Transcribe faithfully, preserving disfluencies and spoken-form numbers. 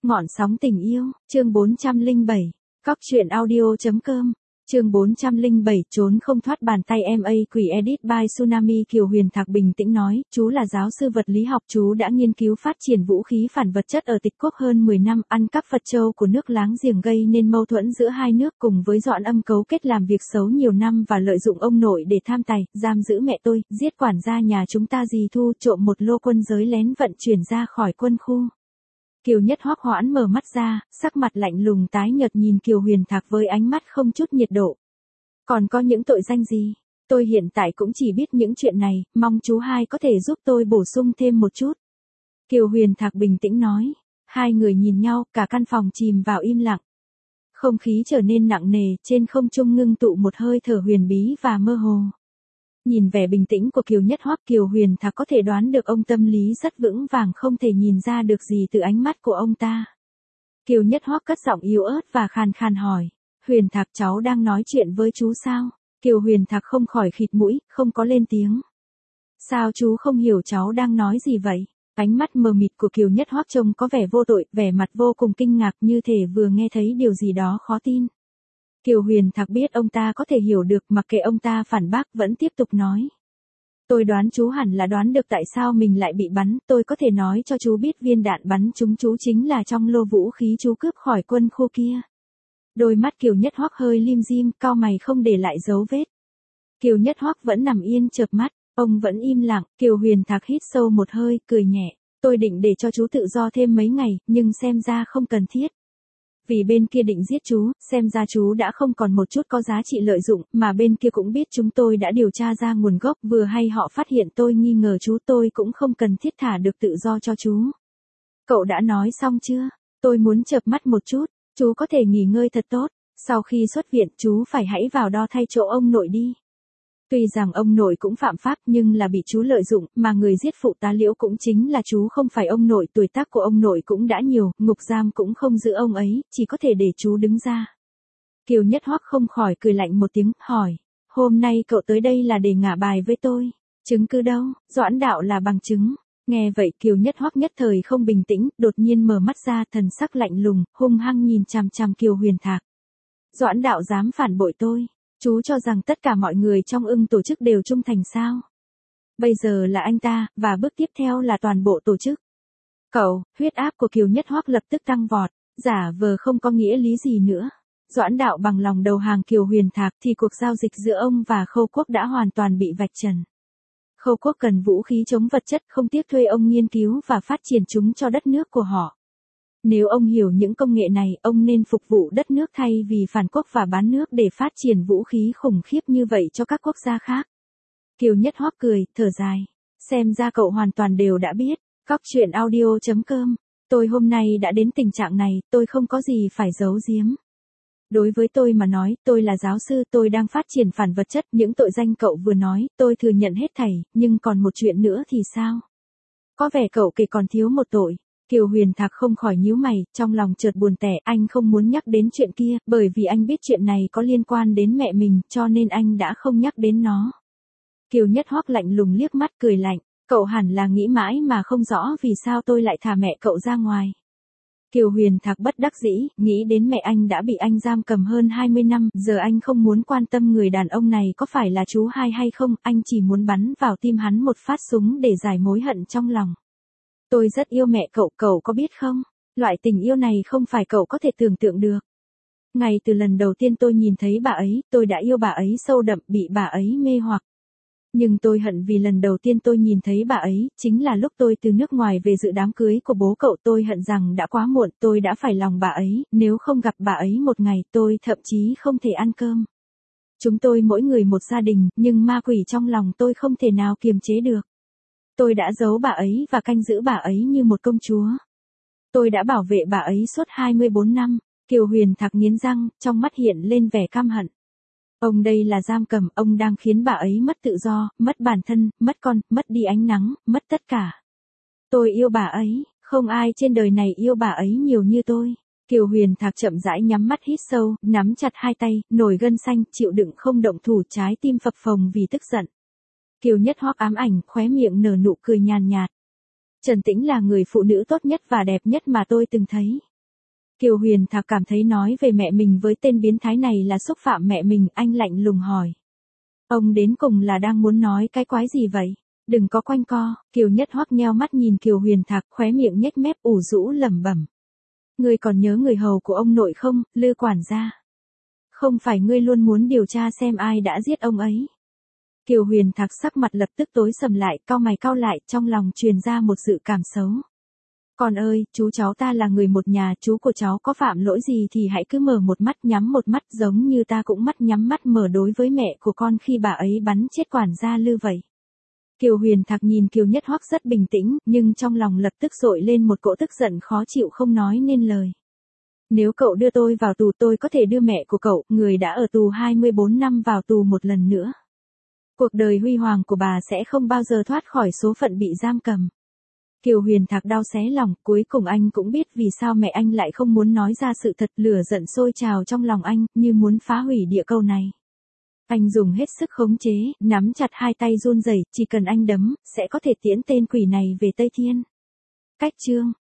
Ngọn sóng tình yêu, chương bốn trăm lẻ bảy, cóc truyện audio chấm com, chương bốn trăm lẻ bảy, trốn không thoát bàn tay em a quỷ edit by Tsunami. Kiều Huyền Thạc bình tĩnh nói, chú là giáo sư vật lý học, chú đã nghiên cứu phát triển vũ khí phản vật chất ở Tịch Quốc hơn mười năm, ăn cắp Phật châu của nước láng giềng gây nên mâu thuẫn giữa hai nước, cùng với Doãn Âm cấu kết làm việc xấu nhiều năm và lợi dụng ông nội để tham tài, giam giữ mẹ tôi, giết quản gia nhà chúng ta dì Thu, trộm một lô quân giới lén vận chuyển ra khỏi quân khu. Kiều Nhất Hoắc hoãn mở mắt ra, sắc mặt lạnh lùng tái nhợt nhìn Kiều Huyền Thạc với ánh mắt không chút nhiệt độ. Còn có những tội danh gì? Tôi hiện tại cũng chỉ biết những chuyện này, mong chú hai có thể giúp tôi bổ sung thêm một chút. Kiều Huyền Thạc bình tĩnh nói. Hai người nhìn nhau, cả căn phòng chìm vào im lặng. Không khí trở nên nặng nề, trên không trung ngưng tụ một hơi thở huyền bí và mơ hồ. Nhìn vẻ bình tĩnh của Kiều Nhất Hoắc, Kiều Huyền Thạc có thể đoán được ông tâm lý rất vững vàng, không thể nhìn ra được gì từ ánh mắt của ông ta. Kiều Nhất Hoắc cất giọng yếu ớt và khàn khàn hỏi, Huyền Thạc, cháu đang nói chuyện với chú sao? Kiều Huyền Thạc không khỏi khịt mũi, không có lên tiếng. Sao chú không hiểu cháu đang nói gì vậy? Ánh mắt mờ mịt của Kiều Nhất Hoắc trông có vẻ vô tội, vẻ mặt vô cùng kinh ngạc, như thể vừa nghe thấy điều gì đó khó tin. Kiều Huyền Thạc biết ông ta có thể hiểu được, mặc kệ ông ta phản bác vẫn tiếp tục nói. Tôi đoán chú hẳn là đoán được tại sao mình lại bị bắn, tôi có thể nói cho chú biết viên đạn bắn trúng chú chính là trong lô vũ khí chú cướp khỏi quân khu kia. Đôi mắt Kiều Nhất Hoắc hơi lim dim, cau mày không để lại dấu vết. Kiều Nhất Hoắc vẫn nằm yên chợp mắt, ông vẫn im lặng. Kiều Huyền Thạc hít sâu một hơi, cười nhẹ. Tôi định để cho chú tự do thêm mấy ngày, nhưng xem ra không cần thiết. Vì bên kia định giết chú, xem ra chú đã không còn một chút có giá trị lợi dụng, mà bên kia cũng biết chúng tôi đã điều tra ra nguồn gốc, vừa hay họ phát hiện tôi nghi ngờ chú, tôi cũng không cần thiết thả được tự do cho chú. Cậu đã nói xong chưa? Tôi muốn chợp mắt một chút, chú có thể nghỉ ngơi thật tốt, sau khi xuất viện chú phải hãy vào đo thay chỗ ông nội đi. Tuy rằng ông nội cũng phạm pháp nhưng là bị chú lợi dụng, mà người giết phụ tá Liễu cũng chính là chú, không phải ông nội, tuổi tác của ông nội cũng đã nhiều, ngục giam cũng không giữ ông ấy, chỉ có thể để chú đứng ra. Kiều Nhất Hoắc không khỏi cười lạnh một tiếng, hỏi, hôm nay cậu tới đây là để ngả bài với tôi, chứng cứ đâu? Doãn Đạo là bằng chứng. Nghe vậy Kiều Nhất Hoắc nhất thời không bình tĩnh, đột nhiên mở mắt ra, thần sắc lạnh lùng, hung hăng nhìn chằm chằm Kiều Huyền Thạc. Doãn Đạo dám phản bội tôi? Chú cho rằng tất cả mọi người trong Ưng tổ chức đều trung thành sao? Bây giờ là anh ta, và bước tiếp theo là toàn bộ tổ chức. Cậu, huyết áp của Kiều Nhất Hoắc lập tức tăng vọt, giả vờ không có nghĩa lý gì nữa. Doãn Đạo bằng lòng đầu hàng Kiều Huyền Thạc thì cuộc giao dịch giữa ông và Khâu Quốc đã hoàn toàn bị vạch trần. Khâu Quốc cần vũ khí chống vật chất, không tiếc thuê ông nghiên cứu và phát triển chúng cho đất nước của họ. Nếu ông hiểu những công nghệ này, ông nên phục vụ đất nước thay vì phản quốc và bán nước để phát triển vũ khí khủng khiếp như vậy cho các quốc gia khác. Kiều Nhất Hoắc cười, thở dài. Xem ra cậu hoàn toàn đều đã biết. Cóc truyện audio chấm com. Tôi hôm nay đã đến tình trạng này, tôi không có gì phải giấu giếm. Đối với tôi mà nói, tôi là giáo sư, tôi đang phát triển phản vật chất, những tội danh cậu vừa nói, tôi thừa nhận hết thảy, nhưng còn một chuyện nữa thì sao? Có vẻ cậu kể còn thiếu một tội. Kiều Huyền Thạc không khỏi nhíu mày, trong lòng chợt buồn tẻ, anh không muốn nhắc đến chuyện kia, bởi vì anh biết chuyện này có liên quan đến mẹ mình, cho nên anh đã không nhắc đến nó. Kiều Nhất Hoắc lạnh lùng liếc mắt cười lạnh, cậu hẳn là nghĩ mãi mà không rõ vì sao tôi lại thả mẹ cậu ra ngoài. Kiều Huyền Thạc bất đắc dĩ, nghĩ đến mẹ anh đã bị anh giam cầm hơn hai mươi năm, giờ anh không muốn quan tâm người đàn ông này có phải là chú hai hay không, anh chỉ muốn bắn vào tim hắn một phát súng để giải mối hận trong lòng. Tôi rất yêu mẹ cậu, cậu có biết không? Loại tình yêu này không phải cậu có thể tưởng tượng được. Ngay từ lần đầu tiên tôi nhìn thấy bà ấy, tôi đã yêu bà ấy sâu đậm, bị bà ấy mê hoặc. Nhưng tôi hận vì lần đầu tiên tôi nhìn thấy bà ấy, chính là lúc tôi từ nước ngoài về dự đám cưới của bố cậu, tôi hận rằng đã quá muộn, tôi đã phải lòng bà ấy, nếu không gặp bà ấy một ngày, tôi thậm chí không thể ăn cơm. Chúng tôi mỗi người một gia đình, nhưng ma quỷ trong lòng tôi không thể nào kiềm chế được. Tôi đã giấu bà ấy và canh giữ bà ấy như một công chúa. Tôi đã bảo vệ bà ấy suốt hai mươi bốn năm. Kiều Huyền Thạc nghiến răng, trong mắt hiện lên vẻ căm hận. Ông đây là giam cầm, ông đang khiến bà ấy mất tự do, mất bản thân, mất con, mất đi ánh nắng, mất tất cả. Tôi yêu bà ấy, không ai trên đời này yêu bà ấy nhiều như tôi. Kiều Huyền Thạc chậm rãi nhắm mắt hít sâu, nắm chặt hai tay, nổi gân xanh, chịu đựng không động thủ, trái tim phập phồng vì tức giận. Kiều Nhất Hoắc ám ảnh, khóe miệng nở nụ cười nhàn nhạt. Trần Tĩnh là người phụ nữ tốt nhất và đẹp nhất mà tôi từng thấy. Kiều Huyền Thạc cảm thấy nói về mẹ mình với tên biến thái này là xúc phạm mẹ mình, anh lạnh lùng hỏi. Ông đến cùng là đang muốn nói cái quái gì vậy? Đừng có quanh co, Kiều Nhất Hoắc nheo mắt nhìn Kiều Huyền Thạc, khóe miệng nhếch mép ủ rũ lẩm bẩm. Ngươi còn nhớ người hầu của ông nội không, Lư quản gia? Không phải ngươi luôn muốn điều tra xem ai đã giết ông ấy? Kiều Huyền Thạc sắc mặt lập tức tối sầm lại, cau mày cau lại, trong lòng truyền ra một sự cảm xấu. Con ơi, chú cháu ta là người một nhà, chú của cháu có phạm lỗi gì thì hãy cứ mở một mắt nhắm một mắt, giống như ta cũng mắt nhắm mắt mở đối với mẹ của con khi bà ấy bắn chết quản gia Lư vậy. Kiều Huyền Thạc nhìn Kiều Nhất Hoắc rất bình tĩnh, nhưng trong lòng lập tức dội lên một cỗ tức giận khó chịu không nói nên lời. Nếu cậu đưa tôi vào tù, tôi có thể đưa mẹ của cậu, người đã ở tù hai mươi bốn năm, vào tù một lần nữa. Cuộc đời huy hoàng của bà sẽ không bao giờ thoát khỏi số phận bị giam cầm. Kiều Huyền Thạc đau xé lòng, cuối cùng anh cũng biết vì sao mẹ anh lại không muốn nói ra sự thật, lửa giận sôi trào trong lòng anh, như muốn phá hủy địa cầu này. Anh dùng hết sức khống chế, nắm chặt hai tay run rẩy, chỉ cần anh đấm, sẽ có thể tiễn tên quỷ này về Tây Thiên. Cách chương